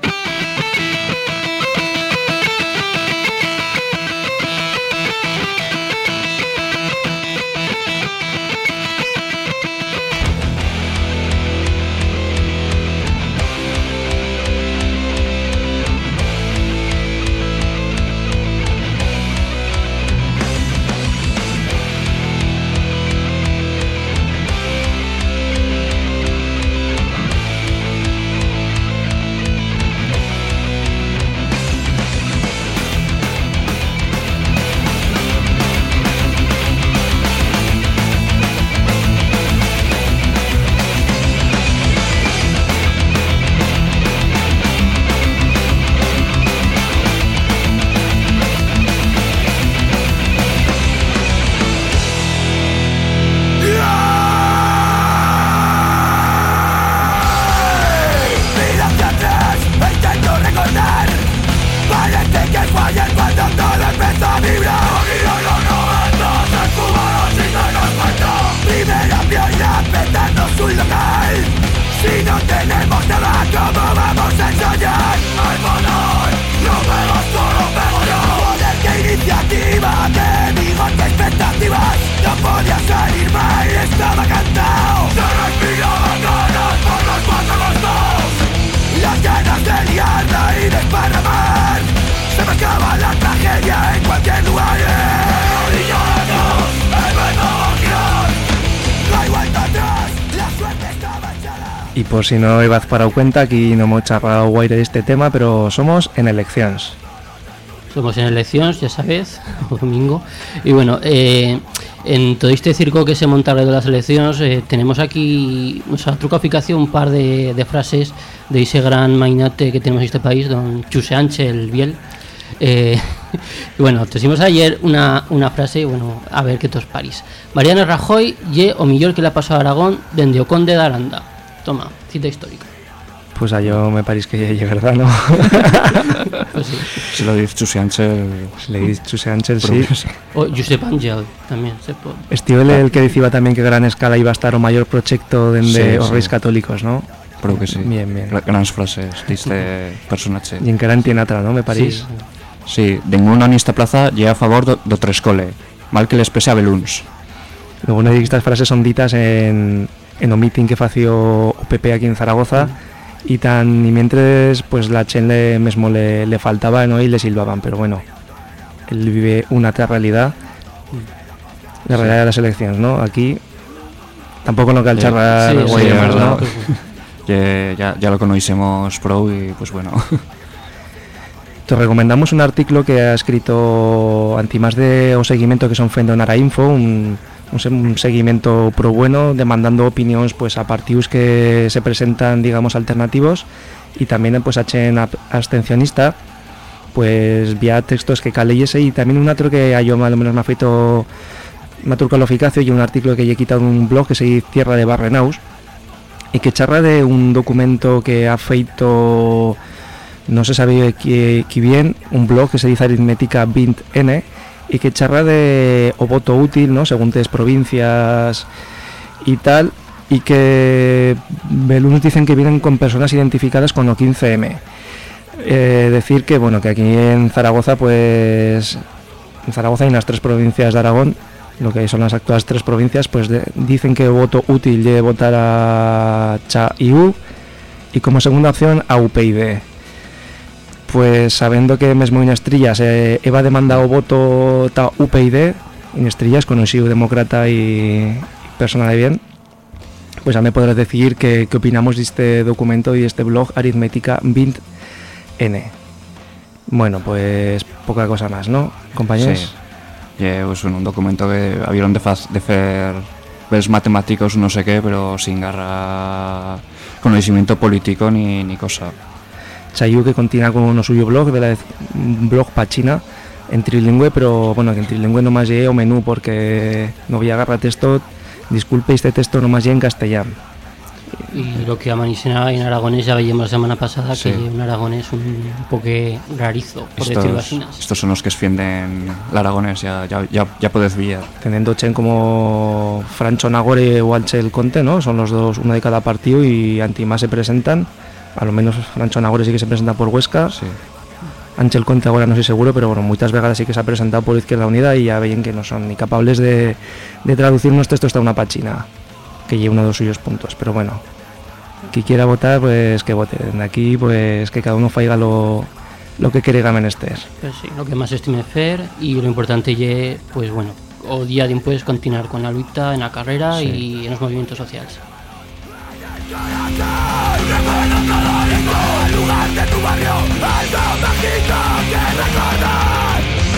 Y por si no ibas para cuenta, aquí no hemos charlado guaire de este tema, pero somos en elecciones. Somos en elecciones, ya sabes, o domingo. Y bueno, eh, en todo este circo que se monta alrededor de las elecciones, eh, tenemos aquí, nos ha trucado eficacia un par de, de frases de ese gran mainate que tenemos en este país, don Chuse Ángel Biel. Eh, y bueno, te hicimos ayer una, una frase, bueno, a ver qué tos parís. Mariano Rajoy ye o millor que le ha pasado a Aragón dende o conde de Aranda. Toma, cita histórica. Pues a yo me parece que es verdad, ¿no? Pues sí. Si lo dice Chuse Ángel... Si le dice Chuse Ángel, sí. O Josep Ángel, también. Se puede. Estío el, el que decía también que Gran Escala iba a estar o mayor proyecto de Sí, os sí. reis católicos, ¿no? Creo que sí. Bien, bien. Gra- Grans frases de este personaje. Y en Caran tiene otra, ¿no? Me parece. Sí, ninguno en esta plaza llega a favor do, do Trescole, mal que les pese a Beluns. Luego una de estas frases son ditas en, en un meeting que fació o P P aquí en Zaragoza y tan y mientras pues la chen le mesmo le, le faltaba, ¿no? Y le silbaban, pero bueno, él vive una otra realidad, la realidad de las elecciones, ¿no? Aquí tampoco no cal charrar sí, guay sí, de es más, verdad. ¿no? Ya, ya, ya lo conocemos pro y pues bueno. Te recomendamos un artículo que ha escrito Antimás de o Seguimiento que son fendo en Arainfo, un, un, se un seguimiento pro bueno, demandando opinións pues, a partidos que se presentan, digamos, alternativos y también pues hachen abstencionista, pues vía textos que caleyese y también un otro que a yo más o menos me ha feito me ha turcado lo eficacio y un artículo que he quitado en un blog que se llama Tierra de Barrenaus y que charra de un documento que ha feito no se sabe que, que bien, un blog que se dice Aritmética veinte ene y que charra de o voto útil, ¿no? Según tres provincias y tal, y que algunos dicen que vienen con personas identificadas con o quince eme. Eh, decir que bueno, que aquí en Zaragoza, pues en Zaragoza y en las tres provincias de Aragón, lo que son las actuales tres provincias, pues de, dicen que voto útil de votar a Cha y U y como segunda opción a U P yD. Pues sabiendo que mesmo en Estrillas eh, Eva demandado voto ta U P yD, en Estrillas, conocido demócrata y persona de bien, pues ya me podrás decir qué opinamos de este documento y de este blog Aritmética veinte ene. Bueno, pues poca cosa más, ¿no, compañeros? Sí. Yeah, pues, un documento que habían de hacer de fer ves matemáticos no sé qué, pero sin garra conocimiento político ni, ni cosa. Chayu que continúa con uno suyo blog de la un blog pachina en trilingüe, pero bueno, que en trilingüe no más llegué o menú porque no voy a agarrar texto, disculpe, este texto no más llegué en castellano. Y lo que amanecía en aragonés ya veíamos la semana pasada, sí. Que un aragonés un poco rarizo, por estos, decirlo así. Estos son los que defienden el aragonés, ya, ya, ya, ya podés ver. Teniendo chen como Francho Nagore o Alchel Conte, ¿no? Son los dos, uno de cada partido y Antimás se presentan. A lo menos Francho Nagore sí que se presenta por Huesca. Sí. Ángel Conte ahora no estoy seguro, pero bueno, muchas veces sí que se ha presentado por Izquierda Unida y ya veían que no son ni capaces de, de traducir unos textos hasta una pachina, que lleve uno de los suyos puntos, pero bueno, quien quiera votar, pues que vote. De aquí, pues que cada uno faiga lo, lo que quiere menester. Pues sí, lo que más estime fer y lo importante es, pues bueno, o día después continuar con la lucha en la carrera, sí. Y en los movimientos sociales. El lugar de tu barrio, algo mágico que recordar.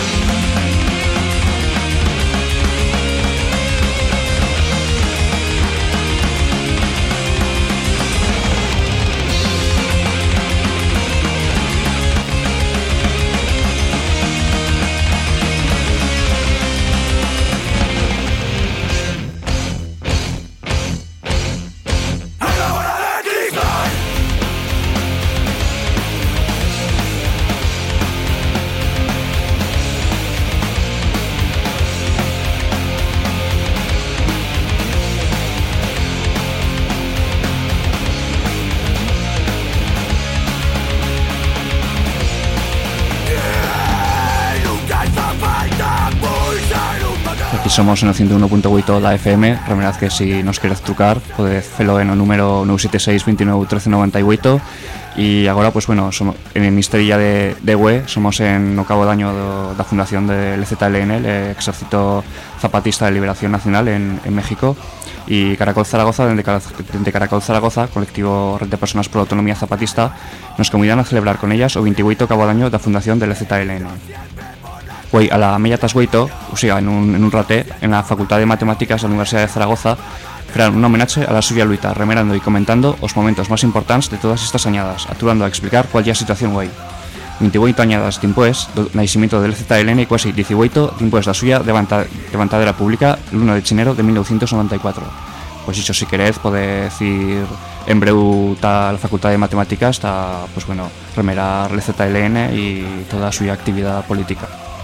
Aquí somos en el ciento uno punto ocho la F M. Remerad que si nos queréis trucar podéis hacerlo en el número nueve siete seis, veintinueve, trece noventa y ocho. Y ahora pues bueno, somos en el Misteria de, de U E, somos en o cabo de año de la fundación del Z L N, el Ejército Zapatista de Liberación Nacional en, en México, y Caracol Zaragoza, de Caracol Zaragoza, colectivo Red de Personas por la Autonomía Zapatista, nos convidan a celebrar con ellas o veintiocho cabo de año de la fundación del Z L N. Hoy a la media tasgueito, o sea, en un, en un raté, en la Facultad de Matemáticas de la Universidad de Zaragoza, farán un homenaje a la suya luita, remerando y comentando los momentos más importantes de todas estas añadas, aturando a explicar cuál es la situación hoy. veintiocho añadas después del nacimiento del Z L N y casi dieciocho después de la suya levantadera pública el uno de enero de mil novecientos noventa y cuatro. Pues dicho, si queréis, podéis decir en breu la Facultad de Matemáticas está, pues bueno, remerar el Z L N y toda su actividad política.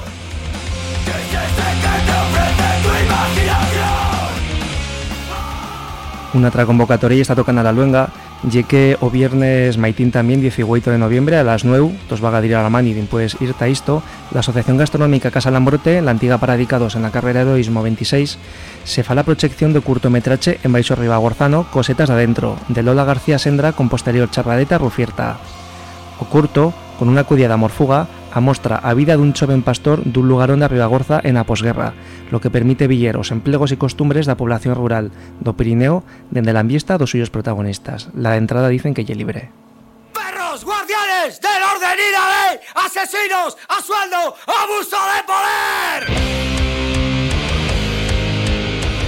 Una otra convocatoria está tocando a la luenga, ya que o viernes maitín también, dieciocho de noviembre, a las nueve, os va a ir a la mani y después irte a esto, la Asociación Gastronómica Casa Lambrote, la antigua Paradicados en la carrera Heroísmo veintiséis, se fa la proyección de curtometraje en Baixo Ribagorzano, Cosetas de Adentro, de Lola García Sendra con posterior charradeta rufierta. O curto, con una cudiada morfuga, amostra a vida dun choven pastor dun lugarón de Ribagorza en a posguerra, lo que permite viller os emplegos y costumbres da población rural do Pirineo dende la ambiesta dos suyos protagonistas. La entrada dicen que lle libre. ¡Perros guardianes del orden y la ley! ¡Asesinos a sueldo! ¡Abuso de poder!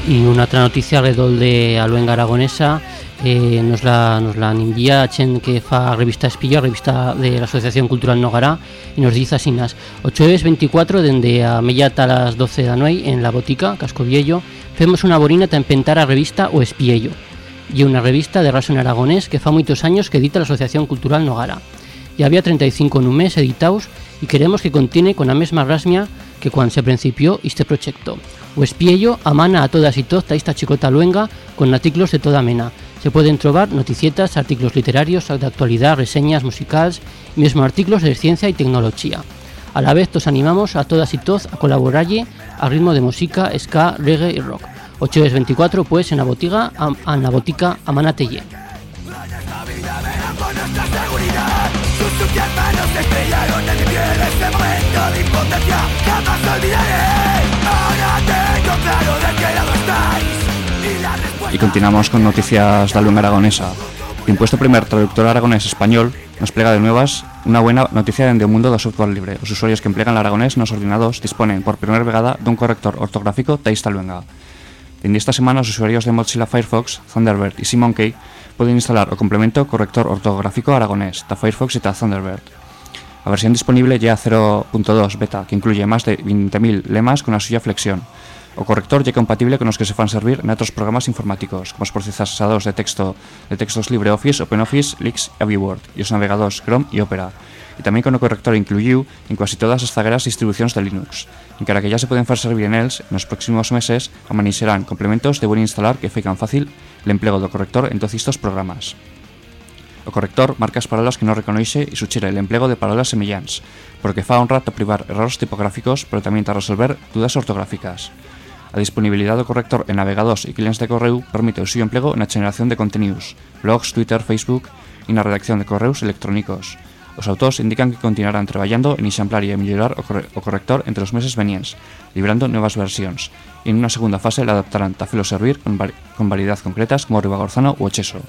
Y una otra noticia alrededor de a luenga aragonesa eh, nos la nos la envía Chen, que fa revista Espillo, revista de la Asociación Cultural Nogará, y nos dice asinas: o jueves veinticuatro dende a mellata a las doce da noche en la botica Cascoviello femos una borina ta empentar a revista O Espiello, y una revista de raso en aragonés que fa moitos años que edita la Asociación Cultural Nogará. Ya había treinta y cinco números editados y queremos que contiene con la mesma rasmia que cuando se principió este proyecto. O Espiello amana a todas y todos esta chicota luenga con artículos de toda mena. Se pueden trobar noticietas, artículos literarios, de actualidad, reseñas musicales y mismo artículos de ciencia y tecnología. A la vez, os animamos a todas y todos a colaborarle a ritmo de música, ska, reggae y rock. O jueves veinticuatro, pues, en la botiga, a, en la botica Amanatelle. Y continuamos con noticias de la luenga aragonesa. El impuesto primer traductor aragonés español nos plega de nuevas una buena noticia dende o mundo do software libre. Os usuarios que emplegan el aragonés nos ordenados disponen por primera vegada dun corrector ortográfico ta esta luenga. Dende esta semana os usuarios de Mozilla Firefox, Thunderbird y SimonKey poden instalar o complemento corrector ortográfico aragonés ta Firefox y ta Thunderbird. La versión disponible ya cero punto dos beta, que incluye más de veinte mil lemas con la suya flexión. O corrector ya compatible con los que se fan servir en otros programas informáticos, como los procesadores de texto de textos LibreOffice, OpenOffice, Leaks y AviWord, y los navegadores Chrome y Opera. Y también con el corrector incluido en casi todas las zagueras distribuciones de Linux. Encara que ya se pueden hacer servir en ellos, en los próximos meses amanixerán complementos de buen instalar que fecan fácil el empleo del corrector en todos estos programas. O corrector marca as palabras que no reconoce y sugiere el empleo de palabras semellantes, porque fa un rato privar errores tipográficos, pero también a resolver dudas ortográficas. A disponibilidad do corrector en navegadores y clientes de correo permite o suyo empleo en la generación de contenidos, blogs, Twitter, Facebook y en la redacción de correos electrónicos. Os autores indican que continuarán trabajando en ensamblar y mejorar o, corre o corrector entre los meses venientes, librando nuevas versiones, y en una segunda fase la adaptarán a filo servir con, vari con variedad concretas como Ribagorzano u Ocheso.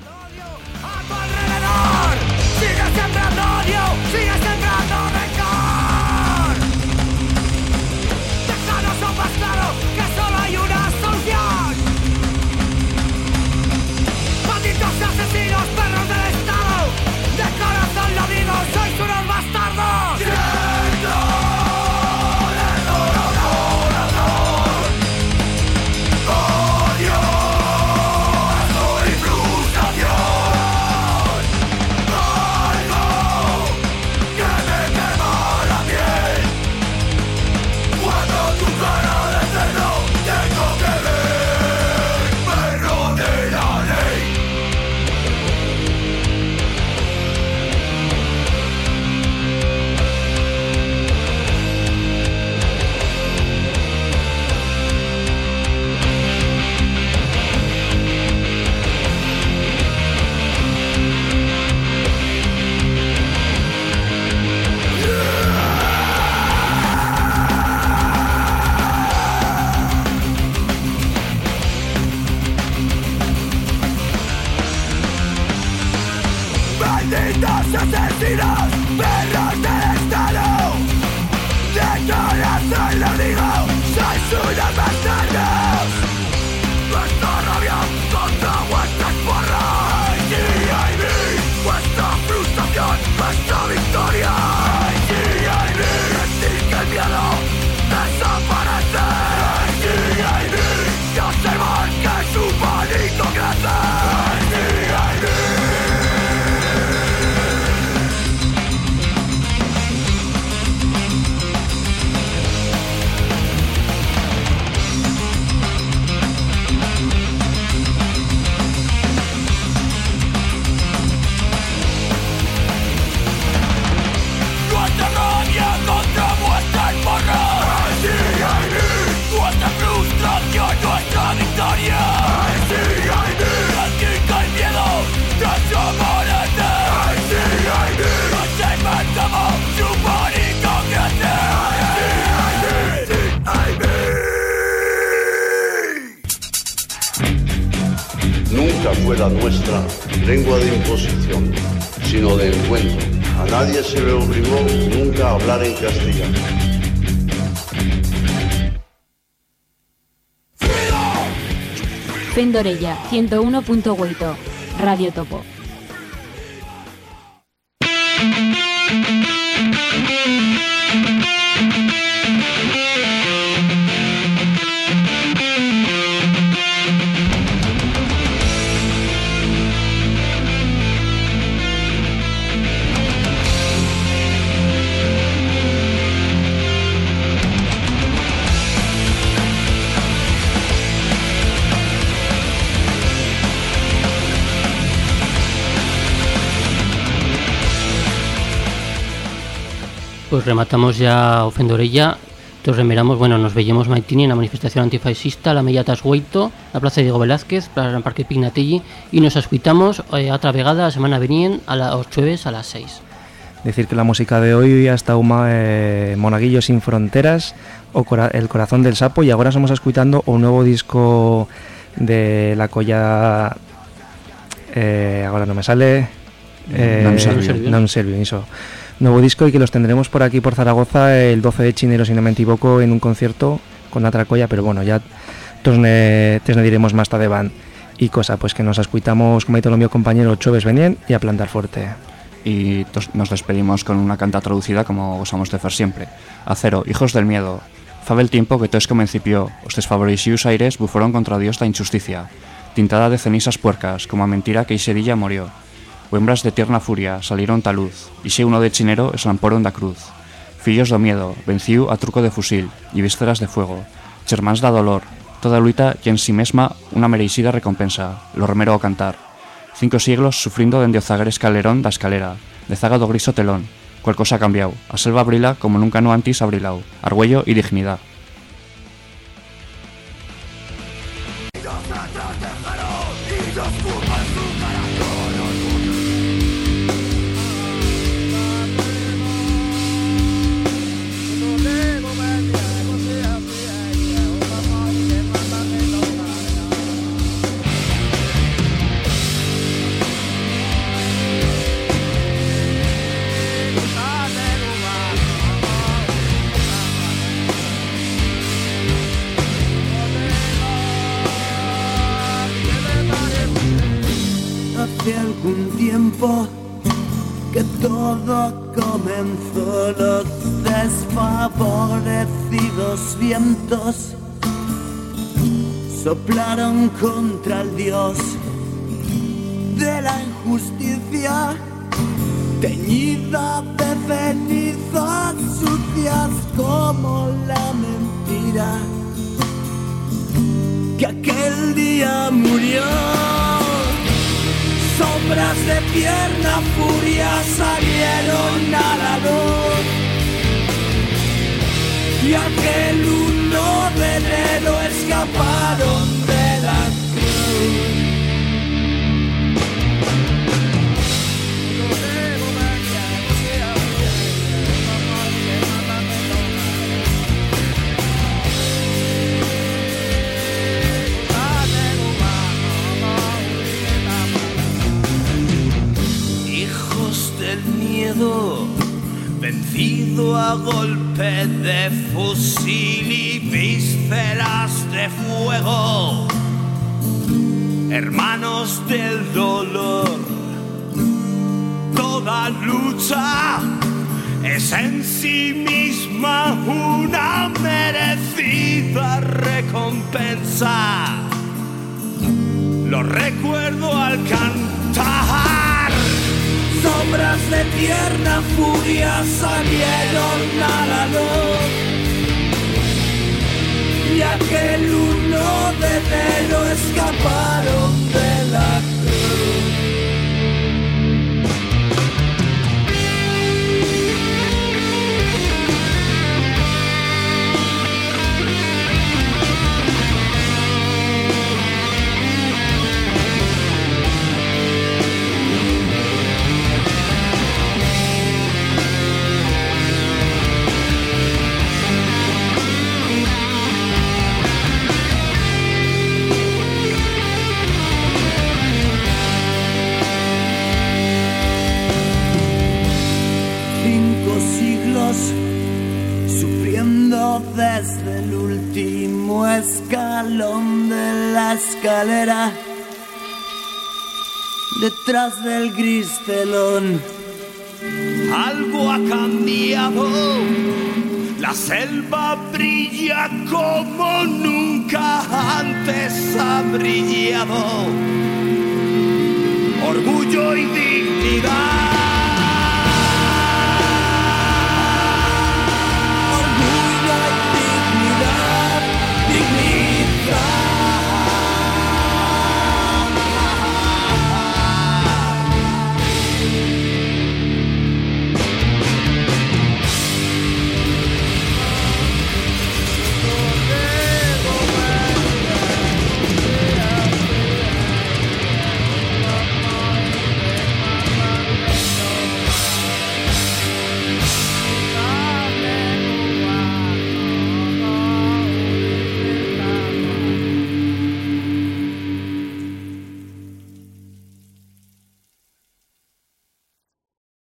Fue la nuestra lengua de imposición, sino de encuentro. A nadie se le obligó nunca a hablar en castellano. ¡Freedom! Fendorella, ciento uno punto ocho, Radio Topo. Pues rematamos ya o Fendorella. Entonces remeramos, bueno, nos veíamos maitini en la manifestación antifascista, la Mella Tashueito, la Plaza Diego Velázquez, para el Parque Pignatelli, y nos escuitamos eh, otra vegada la semana venien a los jueves a las seis. Decir que la música de hoy ha estado eh, Monaguillo sin fronteras o cora El corazón del sapo, y ahora estamos escuchando un nuevo disco de la colla eh, ahora no me sale eh, Non Servio. Non Servio, eso. Nuevo disco, y que los tendremos por aquí por Zaragoza el doce de chinero, si no me equivoco, en un concierto con otra colla, pero bueno, ya tos ne, tes ne diremos más tarde van y cosa, pues que nos escuitamos, como ha dicho lo mío compañero, Choves venien y a plantar fuerte. Y nos despedimos con una canta traducida como gozamos de hacer siempre. Acero, hijos del miedo. Fabe el tiempo que todo es como encipió, os desfavorecius aires buforon contra Dios la injusticia, tintada de cenizas puercas, como a mentira que Isedilla murió. O hembras de tierna furia salieron ta luz, y si uno de chinero eslamparon da cruz. Fillos do miedo, venciu a truco de fusil, y vísceras de fuego. Chermáns da dolor, toda luita y en sí mesma una merecida recompensa, lo remero o cantar. Cinco siglos sufrindo dende o zaguer escalerón da escalera, de zaga do griso telón, cual cosa ha cambiado, a selva abrila como nunca no antes abrilao, argüello y dignidad. Hace algún tiempo que todo comenzó, los desfavorecidos vientos soplaron contra el Dios de la injusticia, teñida de cenizas sucias como la mentira, que aquel día murió. Sombras de tierna furia salieron a la luz, y aquel uno de enero escaparon de la cruz. Vencido a golpe de fusil y vísceras de fuego, hermanos del dolor, toda lucha es en sí misma una merecida recompensa. Lo recuerdo al cantar. Sombras de tierna furia salieron a la luz, y aquel uno de enero escaparon de la cruz. veo desde el último escalón de la escalera, detrás del gris telón. Algo ha cambiado, la selva brilla como nunca antes ha brillado. Orgullo y dignidad.